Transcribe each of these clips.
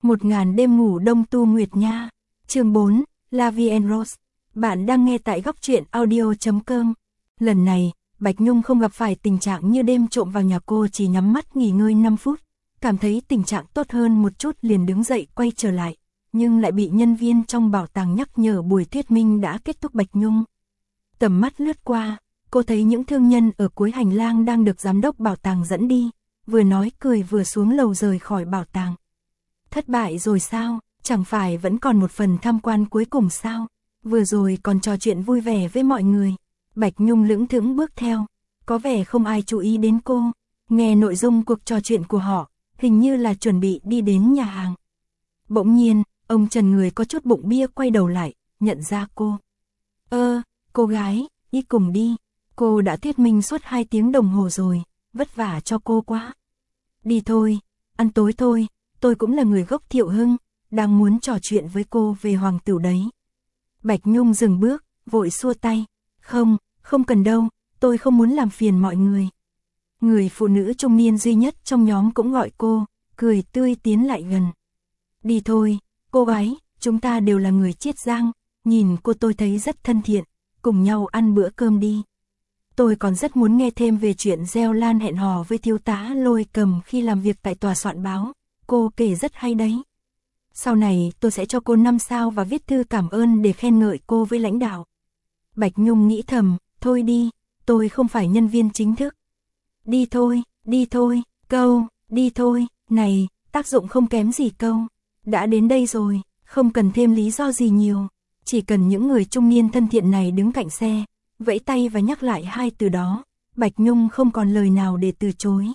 1000 đêm ngủ đông tu nguyệt nha. Chương 4, La Vie en Rose. Bạn đang nghe tại góc truyện audio.com. Lần này, Bạch Nhung không gặp phải tình trạng như đêm trộm vào nhà cô, chỉ nhắm mắt nghỉ ngơi 5 phút, cảm thấy tình trạng tốt hơn một chút liền đứng dậy quay trở lại, nhưng lại bị nhân viên trong bảo tàng nhắc nhở buổi thuyết minh đã kết thúc. Bạch Nhung tầm mắt lướt qua, cô thấy những thương nhân ở cuối hành lang đang được giám đốc bảo tàng dẫn đi, vừa nói cười vừa xuống lầu rời khỏi bảo tàng. Thất bại rồi sao? Chẳng phải vẫn còn một phần tham quan cuối cùng sao? Vừa rồi còn trò chuyện vui vẻ với mọi người. Bạch Nhung lững thững bước theo, có vẻ không ai chú ý đến cô. Nghe nội dung cuộc trò chuyện của họ, hình như là chuẩn bị đi đến nhà hàng. Bỗng nhiên, ông Trần người có chút bụng bia quay đầu lại, nhận ra cô. Cô gái, đi cùng đi. Cô đã thuyết minh suốt 2 tiếng đồng hồ rồi, vất vả cho cô quá. Đi thôi, ăn tối thôi, tôi cũng là người gốc Thiệu Hưng, đang muốn trò chuyện với cô về Hoàng Tửu đấy. Bạch Nhung dừng bước, vội xua tay. Không cần đâu, tôi không muốn làm phiền mọi người. Người phụ nữ trung niên duy nhất trong nhóm cũng gọi cô, cười tươi tiến lại gần. Đi thôi, cô gái, chúng ta đều là người Chiết Giang, nhìn cô tôi thấy rất thân thiện, cùng nhau ăn bữa cơm đi. Tôi còn rất muốn nghe thêm về chuyện gieo lan hẹn hò với thiếu tá Lôi Cầm khi làm việc tại tòa soạn báo, cô kể rất hay đấy. Sau này tôi sẽ cho cô 5 sao và viết thư cảm ơn để khen ngợi cô với lãnh đạo. Bạch Nhung nghĩ thầm, thôi đi, tôi không phải nhân viên chính thức. Đi thôi, câu, đi thôi, này, tác dụng không kém gì câu. Đã đến đây rồi, không cần thêm lý do gì nhiều, chỉ cần những người trung niên thân thiện này đứng cạnh xe, vẫy tay và nhắc lại 2 từ đó, Bạch Nhung không còn lời nào để từ chối.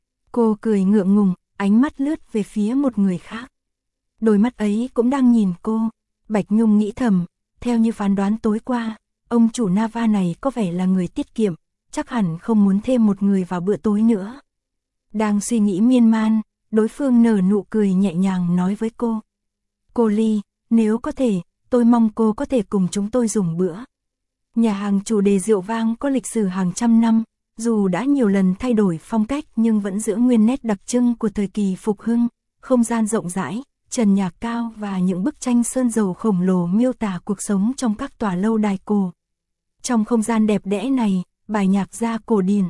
Cô cười ngượng ngùng, ánh mắt lướt về phía một người khác. Đôi mắt ấy cũng đang nhìn cô. Bạch Nhung nghĩ thầm, theo như phán đoán tối qua, ông chủ Nava này có vẻ là người tiết kiệm, chắc hẳn không muốn thêm một người vào bữa tối nữa. Đang suy nghĩ miên man, đối phương nở nụ cười nhẹ nhàng nói với cô. Cô Ly, nếu có thể, tôi mong cô có thể cùng chúng tôi dùng bữa. Nhà hàng chủ đề rượu vang có lịch sử hàng trăm năm, dù đã nhiều lần thay đổi phong cách nhưng vẫn giữ nguyên nét đặc trưng của thời kỳ phục hưng, không gian rộng rãi, trần nhà cao và những bức tranh sơn dầu khổng lồ miêu tả cuộc sống trong các tòa lâu đài cổ. Trong không gian đẹp đẽ này, bài nhạc gia cổ điển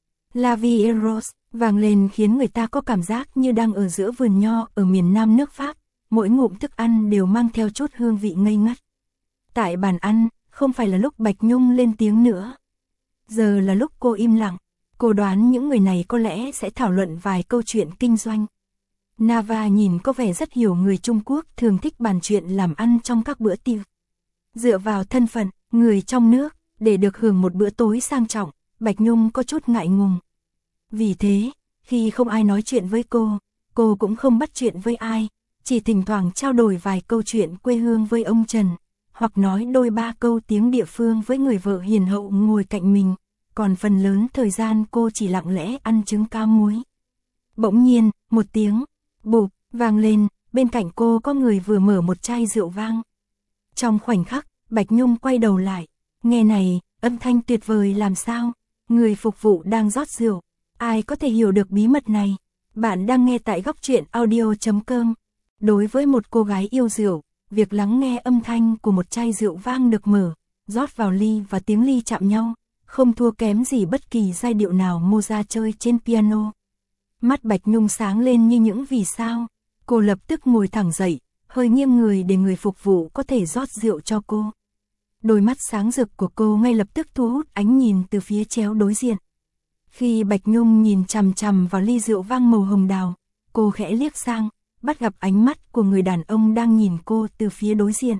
La Vie en Rose vang lên khiến người ta có cảm giác như đang ở giữa vườn nho ở miền Nam nước Pháp, mỗi ngụm thức ăn đều mang theo chút hương vị ngây ngất. Tại bàn ăn, không phải là lúc Bạch Nhung lên tiếng nữa. Giờ là lúc cô im lặng, cô đoán những người này có lẽ sẽ thảo luận vài câu chuyện kinh doanh. Nava nhìn có vẻ rất hiểu người Trung Quốc thường thích bàn chuyện làm ăn trong các bữa tiệc. Dựa vào thân phận, người trong nước, để được hưởng một bữa tối sang trọng, Bạch Nhung có chút ngại ngùng. Vì thế, khi không ai nói chuyện với cô cũng không bắt chuyện với ai, chỉ thỉnh thoảng trao đổi vài câu chuyện quê hương với ông Trần, hoặc nói đôi ba câu tiếng địa phương với người vợ hiền hậu ngồi cạnh mình, còn phần lớn thời gian cô chỉ lặng lẽ ăn trứng cá muối. Bỗng nhiên, một tiếng bụp vang lên, bên cạnh cô có người vừa mở một chai rượu vang. Trong khoảnh khắc, Bạch Nhung quay đầu lại, nghe này, âm thanh tuyệt vời làm sao, người phục vụ đang rót rượu, ai có thể hiểu được bí mật này. Bạn đang nghe tại góc truyện audio.com. Đối với một cô gái yêu rượu, việc lắng nghe âm thanh của một chai rượu vang được mở, rót vào ly và tiếng ly chạm nhau, không thua kém gì bất kỳ giai điệu nào Mozart chơi trên piano. Mắt Bạch Nhung sáng lên như những vì sao, cô lập tức ngồi thẳng dậy, hơi nghiêng người để người phục vụ có thể rót rượu cho cô. Đôi mắt sáng rực của cô ngay lập tức thu hút ánh nhìn từ phía chéo đối diện. Khi Bạch Nhung nhìn chằm chằm vào ly rượu vang màu hồng đào, cô khẽ liếc sang, bắt gặp ánh mắt của người đàn ông đang nhìn cô từ phía đối diện.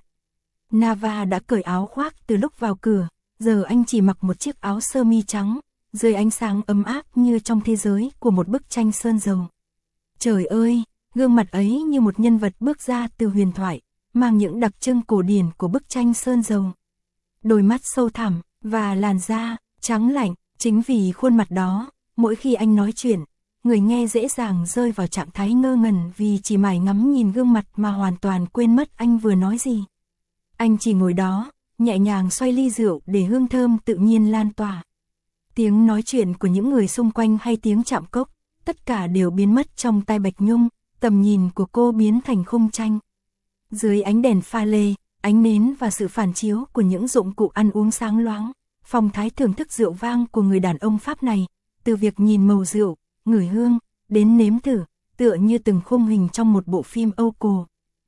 Nava đã cởi áo khoác từ lúc vào cửa, giờ anh chỉ mặc một chiếc áo sơ mi trắng, dưới ánh sáng ấm áp như trong thế giới của một bức tranh sơn dầu. Trời ơi, gương mặt ấy như một nhân vật bước ra từ huyền thoại, mang những đặc trưng cổ điển của bức tranh sơn dầu. Đôi mắt sâu thẳm và làn da trắng lạnh, chính vì khuôn mặt đó, mỗi khi anh nói chuyện, người nghe dễ dàng rơi vào trạng thái ngơ ngẩn vì chỉ mải ngắm nhìn gương mặt mà hoàn toàn quên mất anh vừa nói gì. Anh chỉ ngồi đó, nhẹ nhàng xoay ly rượu để hương thơm tự nhiên lan tỏa. Tiếng nói chuyện của những người xung quanh hay tiếng chạm cốc, tất cả đều biến mất trong tai Bạch Nhung, tầm nhìn của cô biến thành khung tranh. Dưới ánh đèn pha lê, ánh nến và sự phản chiếu của những dụng cụ ăn uống sáng loáng, phong thái thưởng thức rượu vang của người đàn ông Pháp này, từ việc nhìn màu rượu, ngửi hương, đến nếm thử, tựa như từng khung hình trong một bộ phim Âu cổ.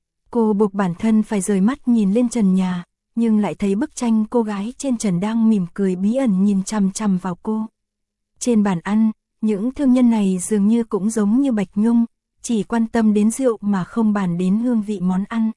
Cô buộc bản thân phải rời mắt nhìn lên trần nhà, nhưng lại thấy bức tranh cô gái trên trần đang mỉm cười bí ẩn nhìn chằm chằm vào cô. Trên bàn ăn, những thương nhân này dường như cũng giống như Bạch Nhung, chỉ quan tâm đến rượu mà không bàn đến hương vị món ăn.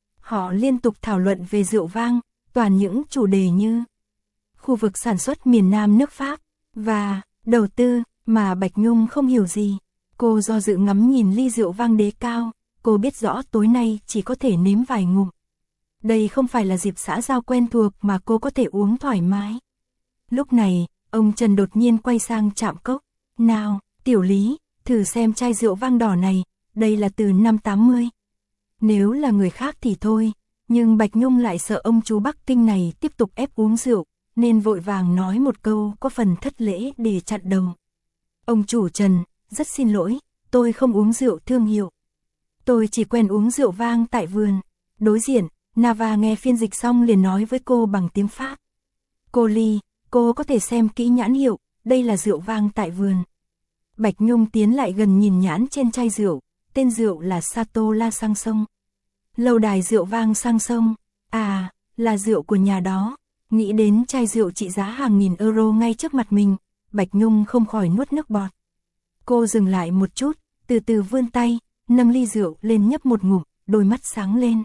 Họ liên tục thảo luận về rượu vang, toàn những chủ đề như khu vực sản xuất miền Nam nước Pháp và đầu tư mà Bạch Nhung không hiểu gì. Cô do dự ngắm nhìn ly rượu vang đế cao, cô biết rõ tối nay chỉ có thể nếm vài ngụm. Đây không phải là dịp xã giao quen thuộc mà cô có thể uống thoải mái. Lúc này, ông Trần đột nhiên quay sang chạm cốc. Nào, Tiểu Lý, thử xem chai rượu vang đỏ này, đây là từ năm 80. Nếu là người khác thì thôi, nhưng Bạch Nhung lại sợ ông chú Bắc Kinh này tiếp tục ép uống rượu, nên vội vàng nói một câu có phần thất lễ để chặn đầu. Ông chủ Trần, rất xin lỗi, tôi không uống rượu thương hiệu. Tôi chỉ quen uống rượu vang tại vườn. Đối diện, Nava nghe phiên dịch xong liền nói với cô bằng tiếng Pháp. Cô Ly, cô có thể xem kỹ nhãn hiệu, đây là rượu vang tại vườn. Bạch Nhung tiến lại gần nhìn nhãn trên chai rượu, tên rượu là Chateau La Sang Sông. Lâu đài rượu vang Sang Sông, à, là rượu của nhà đó. Nghĩ đến chai rượu trị giá hàng nghìn euro ngay trước mặt mình, Bạch Nhung không khỏi nuốt nước bọt. Cô dừng lại một chút, từ từ vươn tay, nâng ly rượu lên nhấp một ngụm, đôi mắt sáng lên.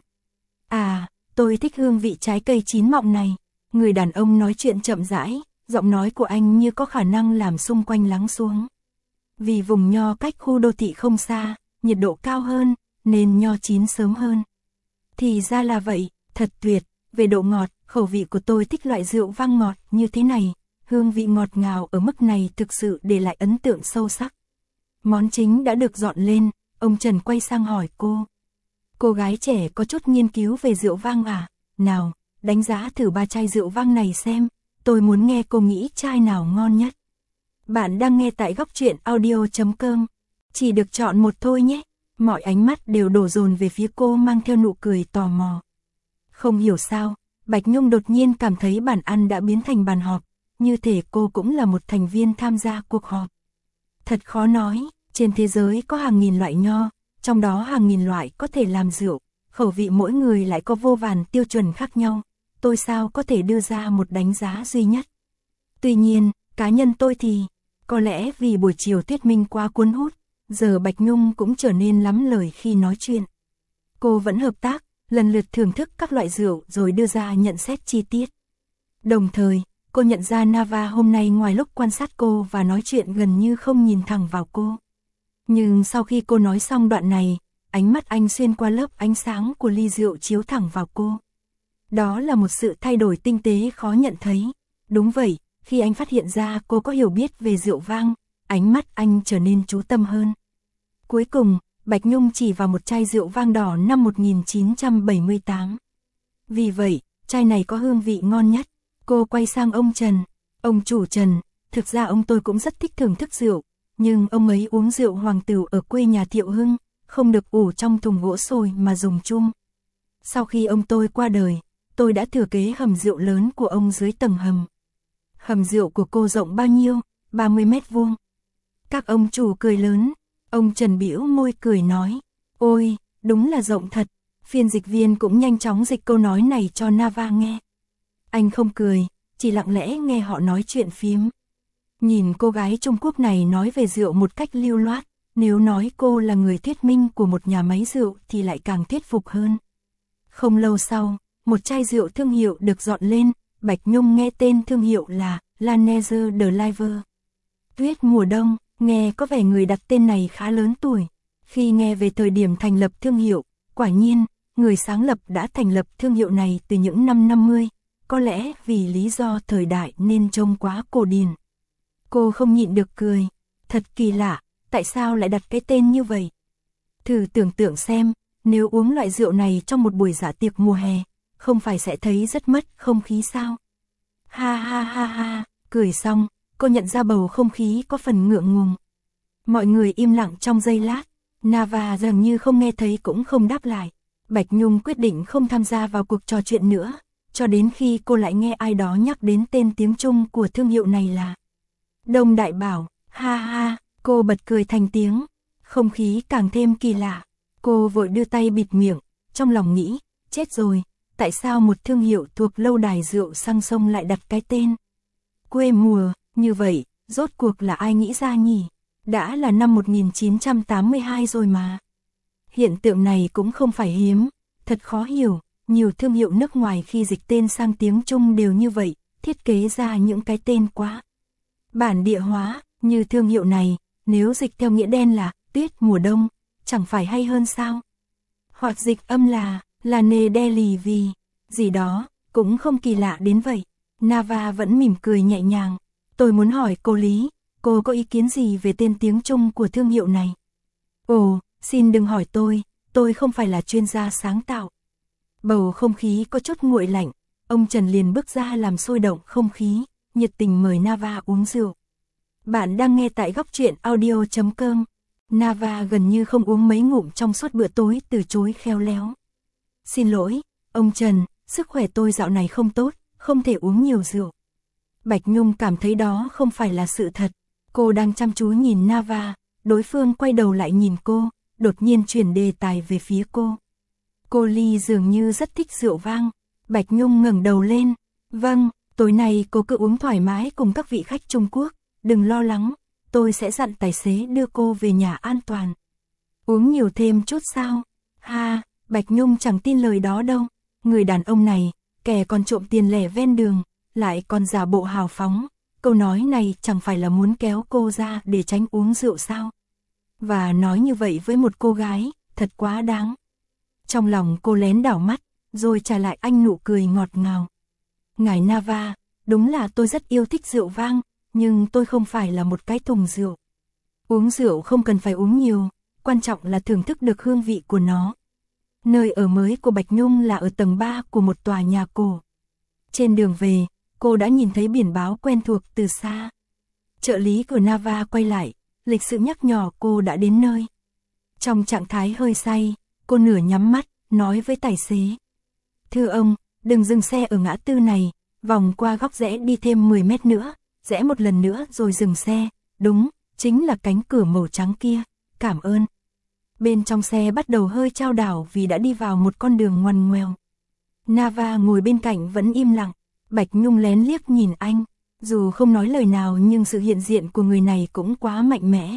À, tôi thích hương vị trái cây chín mọng này. Người đàn ông nói chuyện chậm rãi, giọng nói của anh như có khả năng làm xung quanh lắng xuống. Vì vùng nho cách khu đô thị không xa, nhiệt độ cao hơn, nên nho chín sớm hơn. Thì ra là vậy, thật tuyệt. Về độ ngọt, khẩu vị của tôi thích loại rượu vang ngọt như thế này. Hương vị ngọt ngào ở mức này thực sự để lại ấn tượng sâu sắc. Món chính đã được dọn lên, ông Trần quay sang hỏi cô. Cô gái trẻ có chút nghiên cứu về rượu vang à? Nào, đánh giá thử 3 chai rượu vang này xem, tôi muốn nghe cô nghĩ chai nào ngon nhất. Bạn đang nghe tại góc truyện audio.com. Chỉ được chọn một thôi nhé. Mọi ánh mắt đều đổ dồn về phía cô mang theo nụ cười tò mò. Không hiểu sao, Bạch Nhung đột nhiên cảm thấy bàn ăn đã biến thành bàn họp, như thể cô cũng là một thành viên tham gia cuộc họp. Thật khó nói, trên thế giới có hàng nghìn loại nho, trong đó hàng nghìn loại có thể làm rượu, khẩu vị mỗi người lại có vô vàn tiêu chuẩn khác nhau, tôi sao có thể đưa ra một đánh giá duy nhất. Tuy nhiên, cá nhân tôi thì, có lẽ vì buổi chiều thuyết minh quá cuốn hút, giờ Bạch Nhung cũng trở nên lắm lời khi nói chuyện. Cô vẫn hợp tác, lần lượt thưởng thức các loại rượu rồi đưa ra nhận xét chi tiết. Đồng thời, cô nhận ra Nava hôm nay ngoài lúc quan sát cô và nói chuyện gần như không nhìn thẳng vào cô. Nhưng sau khi cô nói xong đoạn này, ánh mắt anh xuyên qua lớp ánh sáng của ly rượu chiếu thẳng vào cô. Đó là một sự thay đổi tinh tế khó nhận thấy. Đúng vậy, khi anh phát hiện ra cô có hiểu biết về rượu vang, ánh mắt anh trở nên chú tâm hơn. Cuối cùng, Bạch Nhung chỉ vào một chai rượu vang đỏ năm 1978. Vì vậy, chai này có hương vị ngon nhất. Cô quay sang ông Trần. Ông chủ Trần, thực ra ông tôi cũng rất thích thưởng thức rượu, nhưng ông ấy uống rượu Hoàng Tửu ở quê nhà Thiệu Hưng, không được ủ trong thùng gỗ sồi mà dùng chung. Sau khi ông tôi qua đời, tôi đã thừa kế hầm rượu lớn của ông dưới tầng hầm. Hầm rượu của cô rộng bao nhiêu? 30 mét vuông. Các ông chủ cười lớn. Ông Trần bĩu môi cười nói, ôi, đúng là rộng thật. Phiên dịch viên cũng nhanh chóng dịch câu nói này cho Nava nghe. Anh không cười, chỉ lặng lẽ nghe họ nói chuyện phiếm. Nhìn cô gái Trung Quốc này nói về rượu một cách lưu loát, nếu nói cô là người thuyết minh của một nhà máy rượu thì lại càng thuyết phục hơn. Không lâu sau, một chai rượu thương hiệu được dọn lên, Bạch Nhung nghe tên thương hiệu là La Neige de Live. Tuyết mùa đông, nghe có vẻ người đặt tên này khá lớn tuổi. Khi nghe về thời điểm thành lập thương hiệu, quả nhiên, người sáng lập đã thành lập thương hiệu này từ những năm 50, có lẽ vì lý do thời đại nên trông quá cổ điển. Cô không nhịn được cười, thật kỳ lạ, tại sao lại đặt cái tên như vậy? Thử tưởng tượng xem, nếu uống loại rượu này trong một buổi dạ tiệc mùa hè, không phải sẽ thấy rất mất không khí sao? Ha ha ha ha, cười xong, cô nhận ra bầu không khí có phần ngượng ngùng. Mọi người im lặng trong giây lát, Nava dường như không nghe thấy cũng không đáp lại. Bạch Nhung quyết định không tham gia vào cuộc trò chuyện nữa, cho đến khi cô lại nghe ai đó nhắc đến tên tiếng Trung của thương hiệu này là Đông Đại Bảo. Ha ha, cô bật cười thành tiếng. Không khí càng thêm kỳ lạ. Cô vội đưa tay bịt miệng, trong lòng nghĩ, chết rồi, tại sao một thương hiệu thuộc lâu đài rượu sang sông lại đặt cái tên quê mùa như vậy, rốt cuộc là ai nghĩ ra nhỉ? Đã là năm 1982 rồi mà. Hiện tượng này cũng không phải hiếm, thật khó hiểu, nhiều thương hiệu nước ngoài khi dịch tên sang tiếng Trung đều như vậy, thiết kế ra những cái tên quá bản địa hóa, như thương hiệu này, nếu dịch theo nghĩa đen là tuyết mùa đông, chẳng phải hay hơn sao? Hoặc dịch âm là nề đe lì vì gì đó, cũng không kỳ lạ đến vậy. Nava vẫn mỉm cười nhẹ nhàng. Tôi muốn hỏi cô Lý, cô có ý kiến gì về tên tiếng Trung của thương hiệu này? Ồ, xin đừng hỏi tôi không phải là chuyên gia sáng tạo. Bầu không khí có chút nguội lạnh, ông Trần liền bước ra làm sôi động không khí, nhiệt tình mời Nava uống rượu. Bạn đang nghe tại góc truyện audio.com. Nava gần như không uống mấy ngụm trong suốt bữa tối, từ chối khéo léo. Xin lỗi, ông Trần, sức khỏe tôi dạo này không tốt, không thể uống nhiều rượu. Bạch Nhung cảm thấy đó không phải là sự thật. Cô đang chăm chú nhìn Nava, đối phương quay đầu lại nhìn cô, đột nhiên chuyển đề tài về phía cô. Cô Ly dường như rất thích rượu vang. Bạch Nhung ngẩng đầu lên. Vâng, tối nay cô cứ uống thoải mái cùng các vị khách Trung Quốc, đừng lo lắng, tôi sẽ dặn tài xế đưa cô về nhà an toàn. Uống nhiều thêm chút sao? Ha, Bạch Nhung chẳng tin lời đó đâu. Người đàn ông này, kẻ còn trộm tiền lẻ ven đường, lại còn giả bộ hào phóng. Câu nói này chẳng phải là muốn kéo cô ra để tránh uống rượu sao? Và nói như vậy với một cô gái, thật quá đáng. Trong lòng cô lén đảo mắt, rồi trả lại anh nụ cười ngọt ngào. Ngài Nava, đúng là tôi rất yêu thích rượu vang, nhưng tôi không phải là một cái thùng rượu. Uống rượu không cần phải uống nhiều, quan trọng là thưởng thức được hương vị của nó. Nơi ở mới của Bạch Nhung là ở tầng 3 của một tòa nhà cổ. Trên đường về, cô đã nhìn thấy biển báo quen thuộc từ xa. Trợ lý của Nava quay lại, lịch sự nhắc nhở cô đã đến nơi. Trong trạng thái hơi say, cô nửa nhắm mắt, nói với tài xế. Thưa ông, đừng dừng xe ở ngã tư này, vòng qua góc rẽ đi thêm 10 mét nữa, rẽ một lần nữa rồi dừng xe. Đúng, chính là cánh cửa màu trắng kia, cảm ơn. Bên trong xe bắt đầu hơi chao đảo vì đã đi vào một con đường ngoằn ngoèo. Nava ngồi bên cạnh vẫn im lặng, Bạch Nhung lén liếc nhìn anh, dù không nói lời nào nhưng sự hiện diện của người này cũng quá mạnh mẽ.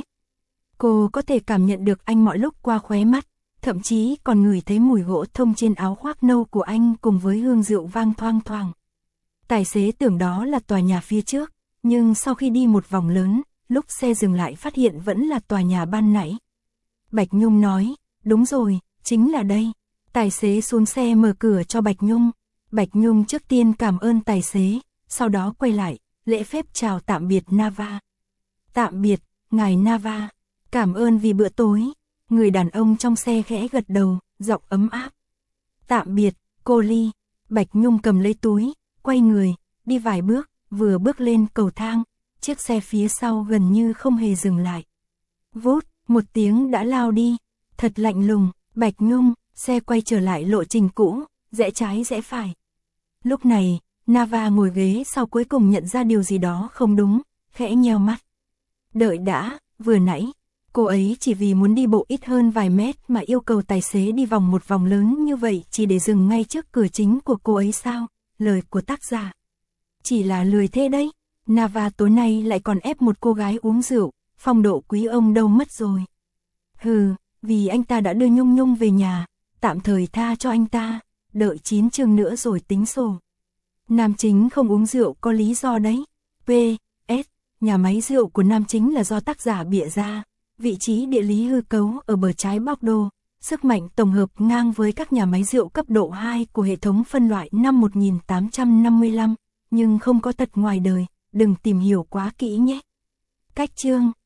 Cô có thể cảm nhận được anh mọi lúc qua khóe mắt, thậm chí còn ngửi thấy mùi gỗ thông trên áo khoác nâu của anh cùng với hương rượu vang thoang thoảng. Tài xế tưởng đó là tòa nhà phía trước, nhưng sau khi đi một vòng lớn, lúc xe dừng lại phát hiện vẫn là tòa nhà ban nãy. Bạch Nhung nói, đúng rồi, chính là đây. Tài xế xuống xe mở cửa cho Bạch Nhung. Bạch Nhung trước tiên cảm ơn tài xế, sau đó quay lại, lễ phép chào tạm biệt Nava. Tạm biệt, ngài Nava. Cảm ơn vì bữa tối. Người đàn ông trong xe khẽ gật đầu, giọng ấm áp. Tạm biệt, cô Ly. Bạch Nhung cầm lấy túi, quay người, đi vài bước, vừa bước lên cầu thang, chiếc xe phía sau gần như không hề dừng lại. Vút, một tiếng đã lao đi, thật lạnh lùng. Bạch Nhung, xe quay trở lại lộ trình cũ, rẽ trái rẽ phải. Lúc này, Nava ngồi ghế sau cuối cùng nhận ra điều gì đó không đúng, khẽ nheo mắt. Đợi đã, vừa nãy, cô ấy chỉ vì muốn đi bộ ít hơn vài mét mà yêu cầu tài xế đi vòng một vòng lớn như vậy chỉ để dừng ngay trước cửa chính của cô ấy sao? Lời của tác giả. Chỉ là lười thế đấy. Nava tối nay lại còn ép một cô gái uống rượu, phong độ quý ông đâu mất rồi. Hừ, vì anh ta đã đưa Nhung Nhung về nhà, tạm thời tha cho anh ta, đợi 9 chương nữa rồi tính sổ. Nam chính không uống rượu có lý do đấy. P.S. Nhà máy rượu của nam chính là do tác giả bịa ra. Vị trí địa lý hư cấu ở bờ trái Bordeaux, sức mạnh tổng hợp ngang với các nhà máy rượu cấp độ 2 của hệ thống phân loại năm 1855, nhưng không có thật ngoài đời, đừng tìm hiểu quá kỹ nhé. Cách chương